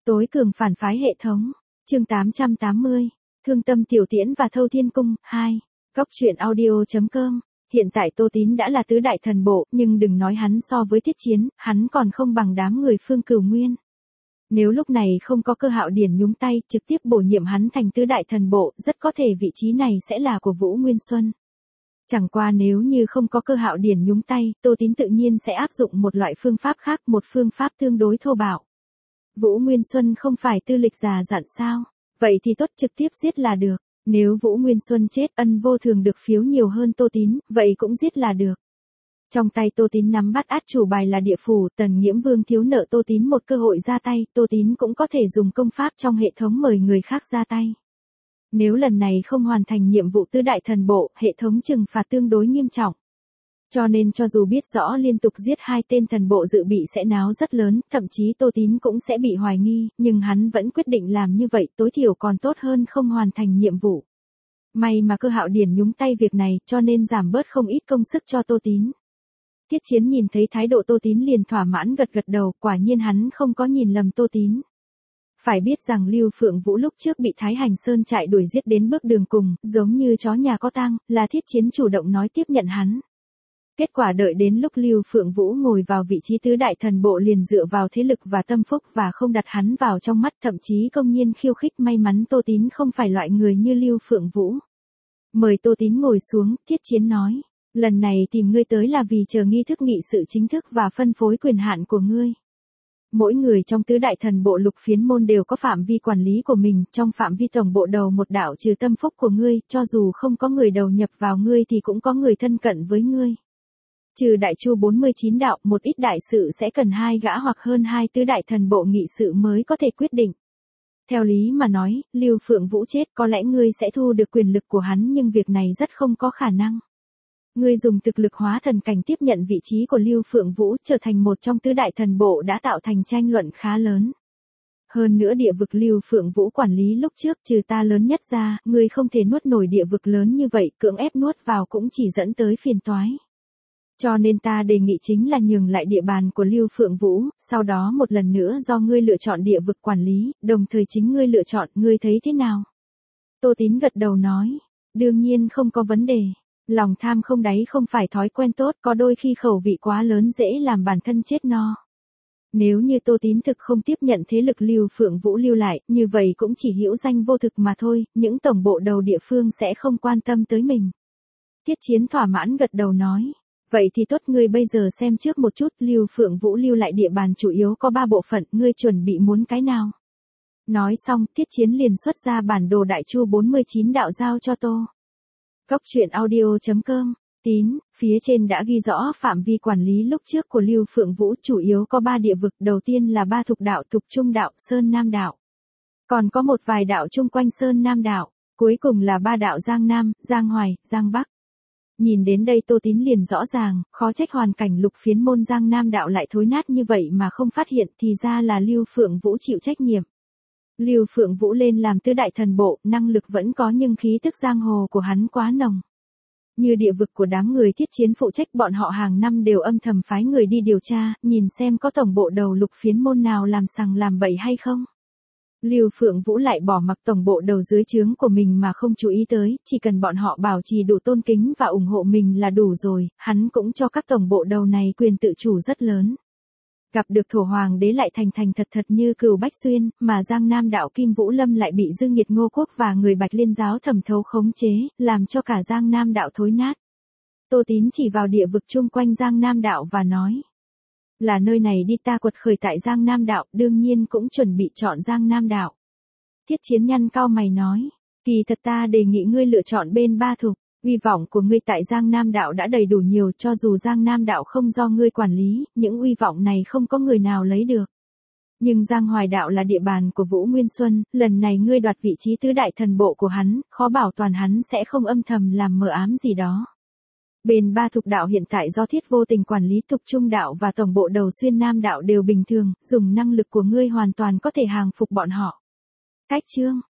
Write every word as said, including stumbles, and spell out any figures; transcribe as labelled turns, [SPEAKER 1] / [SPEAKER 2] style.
[SPEAKER 1] Tối cường phản phái hệ thống. Chương tám trăm tám mươi. Thương tâm tiểu tiễn và thâu thiên cung. hai. Góc truyện audio.com. Hiện tại Tô Tín đã là tứ đại thần bộ, nhưng đừng nói hắn so với Thiết Chiến, hắn còn không bằng đám người Phương Cửu Nguyên. Nếu lúc này không có Cơ Hạo Điển nhúng tay, trực tiếp bổ nhiệm hắn thành tứ đại thần bộ, rất có thể vị trí này sẽ là của Vũ Nguyên Xuân. Chẳng qua nếu như không có Cơ Hạo Điển nhúng tay, Tô Tín tự nhiên sẽ áp dụng một loại phương pháp khác, một phương pháp tương đối thô bạo. Vũ Nguyên Xuân không phải tư lịch già dặn sao? Vậy thì tốt, trực tiếp giết là được. Nếu Vũ Nguyên Xuân chết, Ân Vô Thường được phiếu nhiều hơn Tô Tín, vậy cũng giết là được. Trong tay Tô Tín nắm bắt át chủ bài là địa phủ, Tần Nghiễm Vương thiếu nợ Tô Tín một cơ hội ra tay, Tô Tín cũng có thể dùng công pháp trong hệ thống mời người khác ra tay. Nếu lần này không hoàn thành nhiệm vụ tứ đại thần bộ, hệ thống trừng phạt tương đối nghiêm trọng. Cho nên cho dù biết rõ liên tục giết hai tên thần bộ dự bị sẽ náo rất lớn, thậm chí Tô Tín cũng sẽ bị hoài nghi, nhưng hắn vẫn quyết định làm như vậy, tối thiểu còn tốt hơn không hoàn thành nhiệm vụ. May mà Cơ Hạo Điển nhúng tay việc này, cho nên giảm bớt không ít công sức cho Tô Tín. Thiết Chiến nhìn thấy thái độ Tô Tín liền thỏa mãn gật gật đầu, quả nhiên hắn không có nhìn lầm Tô Tín. Phải biết rằng Lưu Phượng Vũ lúc trước bị Thái Hành Sơn trại đuổi giết đến bước đường cùng, giống như chó nhà có tang, là Thiết Chiến chủ động nói tiếp nhận hắn. Kết quả đợi đến lúc Lưu Phượng Vũ ngồi vào vị trí tứ đại thần bộ liền dựa vào thế lực và tâm phúc và không đặt hắn vào trong mắt, thậm chí công nhiên khiêu khích. May mắn Tô Tín không phải loại người như Lưu Phượng Vũ. Mời Tô Tín ngồi xuống, Thiết Chiến nói, lần này tìm ngươi tới là vì chờ nghi thức nghị sự chính thức và phân phối quyền hạn của ngươi. Mỗi người trong tứ đại thần bộ lục phiến môn đều có phạm vi quản lý của mình, trong phạm vi tổng bộ đầu một đạo trừ tâm phúc của ngươi, cho dù không có người đầu nhập vào ngươi thì cũng có người thân cận với ngươi. Trừ đại chu bốn mươi chín đạo, một ít đại sự sẽ cần hai gã hoặc hơn hai tứ đại thần bộ nghị sự mới có thể quyết định. Theo lý mà nói, Lưu Phượng Vũ chết có lẽ ngươi sẽ thu được quyền lực của hắn, nhưng việc này rất không có khả năng. Ngươi dùng thực lực hóa thần cảnh tiếp nhận vị trí của Lưu Phượng Vũ, trở thành một trong tứ đại thần bộ đã tạo thành tranh luận khá lớn. Hơn nữa địa vực Lưu Phượng Vũ quản lý lúc trước trừ ta lớn nhất ra, ngươi không thể nuốt nổi địa vực lớn như vậy, cưỡng ép nuốt vào cũng chỉ dẫn tới phiền toái. Cho nên ta đề nghị chính là nhường lại địa bàn của Lưu Phượng Vũ, sau đó một lần nữa do ngươi lựa chọn địa vực quản lý, đồng thời chính ngươi lựa chọn, ngươi thấy thế nào? Tô Tín gật đầu nói, đương nhiên không có vấn đề. Lòng tham không đáy không phải thói quen tốt, có đôi khi khẩu vị quá lớn dễ làm bản thân chết no. Nếu như Tô Tín thực không tiếp nhận thế lực Lưu Phượng Vũ lưu lại, như vậy cũng chỉ hữu danh vô thực mà thôi, những tổng bộ đầu địa phương sẽ không quan tâm tới mình. Thiết Chiến thỏa mãn gật đầu nói, vậy thì tốt, ngươi bây giờ xem trước một chút, Lưu Phượng Vũ lưu lại địa bàn chủ yếu có ba bộ phận, ngươi chuẩn bị muốn cái nào? Nói xong, Thiết Chiến liền xuất ra bản đồ đại chu bốn mươi chín đạo giao cho Tô. Góc truyện audio.com. Tín, phía trên đã ghi rõ phạm vi quản lý lúc trước của Lưu Phượng Vũ, chủ yếu có ba địa vực, đầu tiên là ba thục đạo, Thục Trung đạo, Sơn Nam đạo. Còn có một vài đạo chung quanh Sơn Nam đạo, cuối cùng là ba đạo Giang Nam, Giang Hoài, Giang Bắc. Nhìn đến đây Tô Tín liền rõ ràng, khó trách hoàn cảnh lục phiến môn Giang Nam đạo lại thối nát như vậy mà không phát hiện, thì ra là Lưu Phượng Vũ chịu trách nhiệm. Lưu Phượng Vũ lên làm tứ đại thần bộ, năng lực vẫn có nhưng khí tức giang hồ của hắn quá nồng. Như địa vực của đám người Thiết Chiến phụ trách, bọn họ hàng năm đều âm thầm phái người đi điều tra, nhìn xem có tổng bộ đầu lục phiến môn nào làm sằng làm bậy hay không. Lưu Phượng Vũ lại bỏ mặc tổng bộ đầu dưới trướng của mình mà không chú ý tới, chỉ cần bọn họ bảo trì đủ tôn kính và ủng hộ mình là đủ rồi, hắn cũng cho các tổng bộ đầu này quyền tự chủ rất lớn. Gặp được thổ hoàng đế lại thành thành thật thật như Cửu Bách Xuyên, mà Giang Nam đạo Kim Vũ Lâm lại bị Dương Nghiệt Ngô Quốc và người Bạch Liên giáo thẩm thấu khống chế, làm cho cả Giang Nam đạo thối nát. Tô Tín chỉ vào địa vực chung quanh Giang Nam đạo và nói, là nơi này đi, ta quật khởi tại Giang Nam đạo, đương nhiên cũng chuẩn bị chọn Giang Nam đạo. Thiết Chiến nhăn cau mày nói, kỳ thật ta đề nghị ngươi lựa chọn bên ba thục. Uy vọng của ngươi tại Giang Nam đạo đã đầy đủ nhiều, cho dù Giang Nam đạo không do ngươi quản lý, những uy vọng này không có người nào lấy được. Nhưng Giang Hoài đạo là địa bàn của Vũ Nguyên Xuân, lần này ngươi đoạt vị trí tứ đại thần bộ của hắn, khó bảo toàn hắn sẽ không âm thầm làm mờ ám gì đó. Bên ba thục đạo hiện tại do Thiết Vô Tình quản lý, Thục Trung đạo và tổng bộ đầu Xuyên Nam đạo đều bình thường, dùng năng lực của ngươi hoàn toàn có thể hàng phục bọn họ. Cách chương